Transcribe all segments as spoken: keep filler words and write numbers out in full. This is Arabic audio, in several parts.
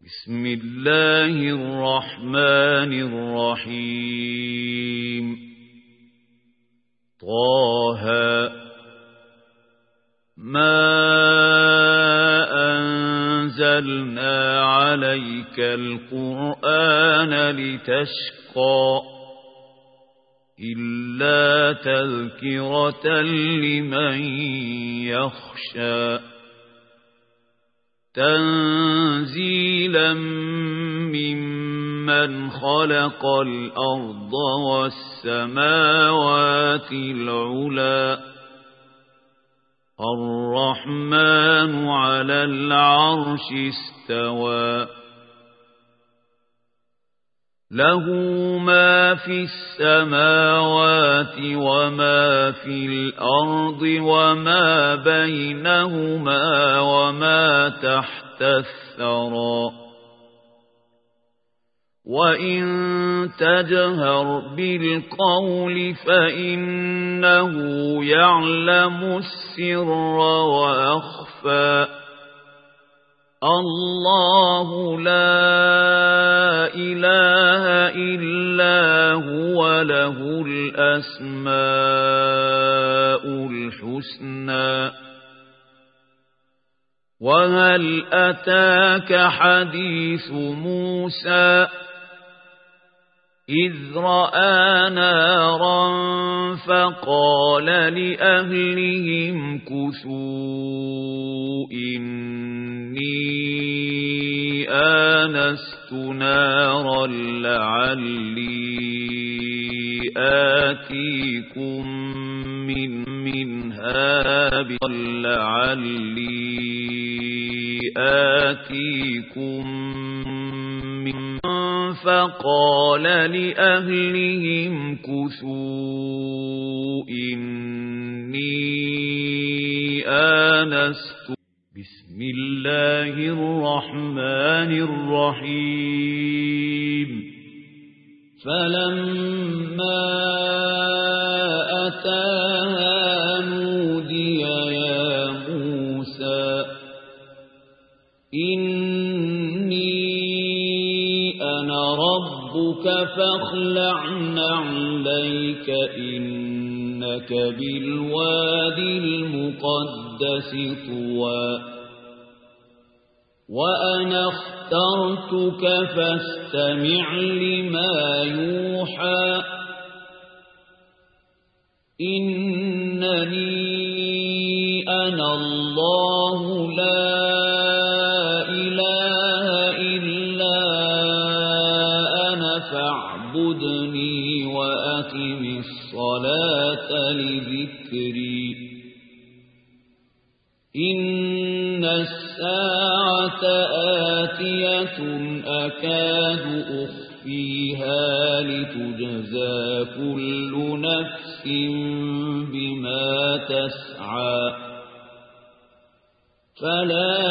بسم الله الرحمن الرحيم طه ما أنزلنا عليك القرآن لتشقى إلا تذكرة لمن يخشى تنزيلا ممن خلق الأرض والسماوات العلى الرحمن على العرش استوى له ما في السماوات وما في الأرض وما بينهما وما تحت الثرى وإن تجهر بالقول فإنه يعلم السر وأخفى الله لا إله إلا هو له الأسماء الحسنى وهل أتاك حديث موسى إذ رأى نارا فقال لأهلهم كثوا إني آنست نارا لعلي آتيكم من منها لعلي آتيكم من فقال لأهلهم كثوا إني آنست بسم الله الرحمن الرحيم فلما أتاها نودي يا موسى إني أنا ربك فاخلع نعليك إنك بالوادي المقدس طوى وأنا اخترتك فاستمع لما يوحى إنني أنا الله لا إله إلا أنا فاعبدني وأقم الصلاة لذكري إن الساعة آتية أكاد أخفيها لتجزى كل نفس بما تسعى فلا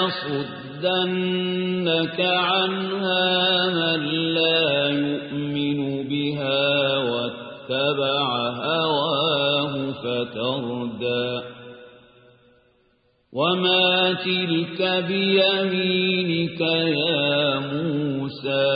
يصدنك عنها من لا يؤمن بها واتبع هواه فتردى وما تلك بيمينك يا موسى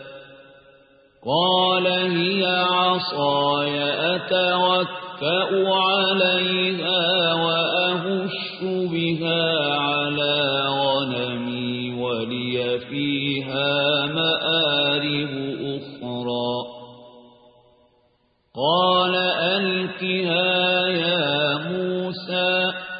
قال هي عصاي أتوكأ عليها وأهش بها على غنمي ولي فيها مآرب أخرى قال ألقها يا موسى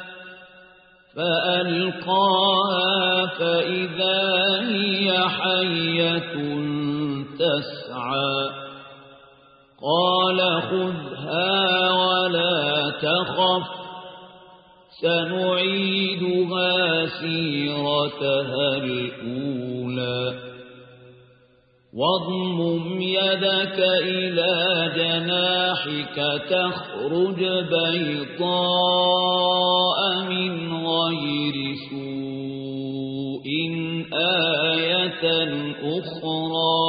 فألقاها فإذا هي حية تسعى قال خذها ولا تخف سنعيدها سيرتها الأولى واضمم يدك إلى جناحك تخرج بيضاء من غير سوء آية أخرى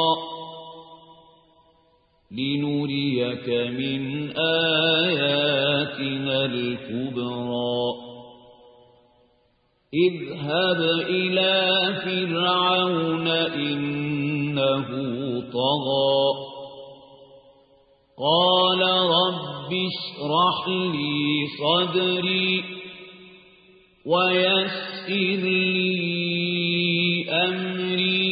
لنريك من آياتنا الكبرى اذهب إلى فرعون إنه طغى قال رب اشرح لي صدري ويسر لي أمري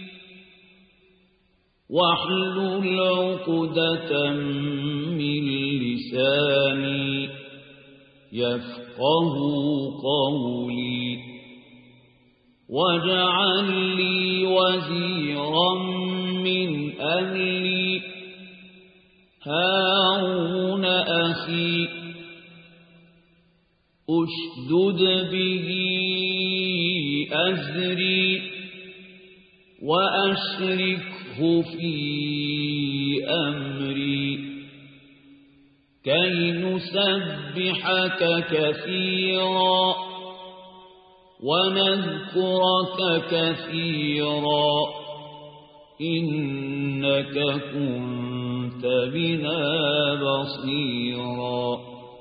واحلل عقدة من لساني يفقه قولي واجعل لي وزيرا من أهلي هارون أخي أشدد به أزري وأشركه في أمري كي نسبحك كثيرا ونذكرك كثيرا إنك كنت بنا بصيرا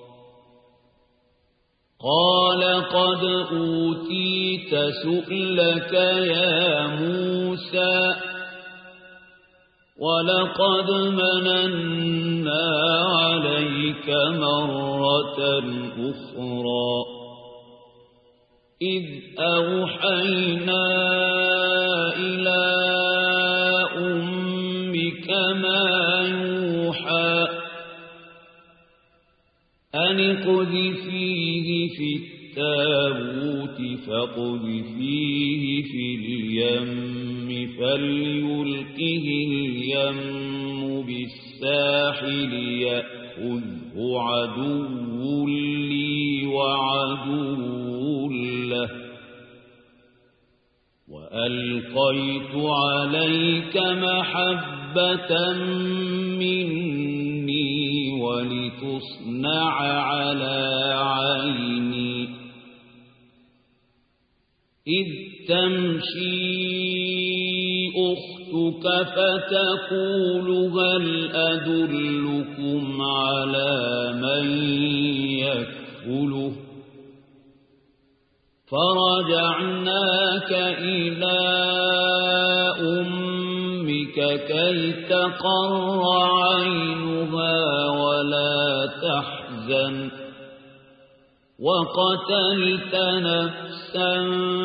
قال قد أوتيت سؤلك يا موسى ولقد مننا عليك مرة أخرى إذ أوحينا إلى أمك ما يوحى أن اقذفيه في التابوت فاقذفيه في اليم فليلقه اليم بالساحل يأخذه عدو لي وعدو له وألقيت عليك محبة مني ولتصنع على عيني إذ تمشي أختك فتقول هل أدلكم على من يكفله فرجعناك إلى أمك كي تقر عينها ولا تحزن وقتلت نفسا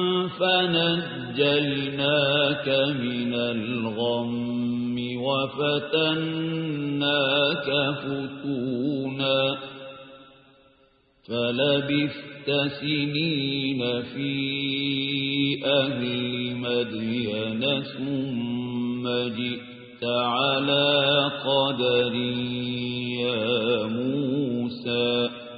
فنجيناك من الغم وفتناك فتونا فلبثت سنين في أهل مدين ثم جئت على قدر يا موسى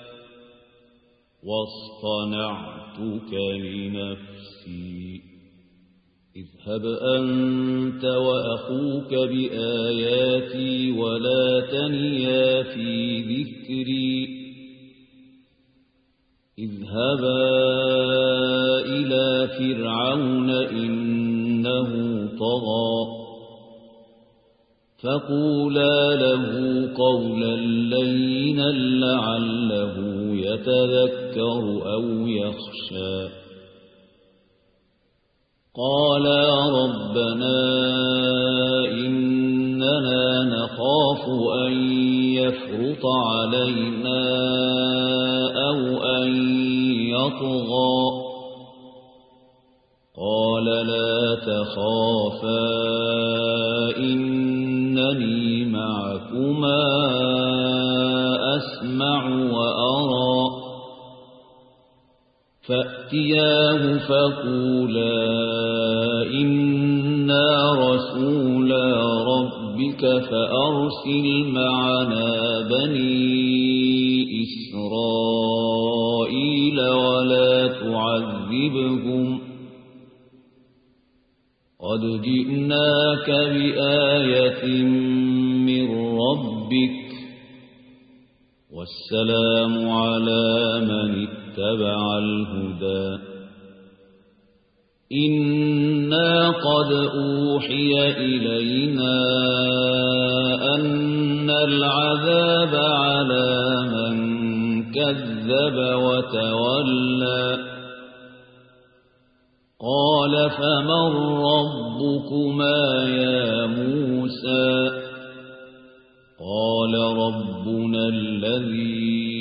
واصطنعتك لنفسي اذهب أنت وأخوك بآياتي ولا تنيا في ذكري اذهبا إلى فرعون إنه طغى فقولا له قولا لينا لعله يتذكر أو يخشى قالا ربنا إننا نخاف أن يفرط علينا أو أن يطغى قال لا تخافا إنني معكما أسمع وأرى فأتياه فقولا إنا رسولا ربك فأرسل معنا بني إسرائيل ولا تعذبهم قد جئناك بآية من ربك والسلام على من اتبع الهدى إنا قد أوحي إلينا أن العذاب على من كذب وتولى قال فمن ربكما يا موسى قال ربنا الذي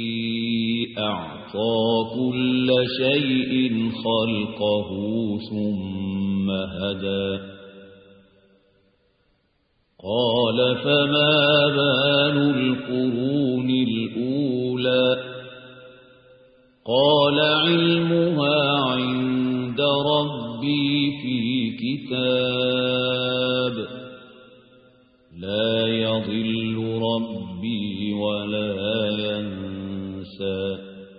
أعطى كل شيء خلقه ثم هدى قال فما بال القرون الأولى قال علمها عند ربي في كتاب لا يضل ربي ولا ينسى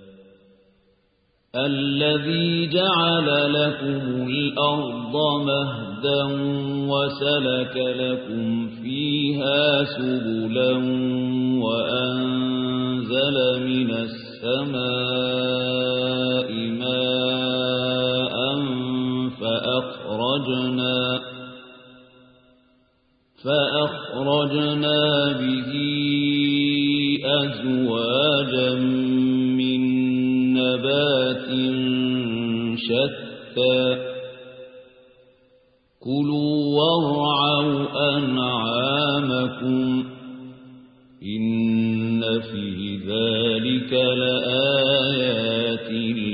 الذي جعل لكم الأرض مهدا وسلك لكم فيها سبلا وأنزل من السماء ماء فأخرجنا فأخرجنا به أزواجا من نبات شتى كلوا وارعوا أنعامكم إن في ذلك لآيات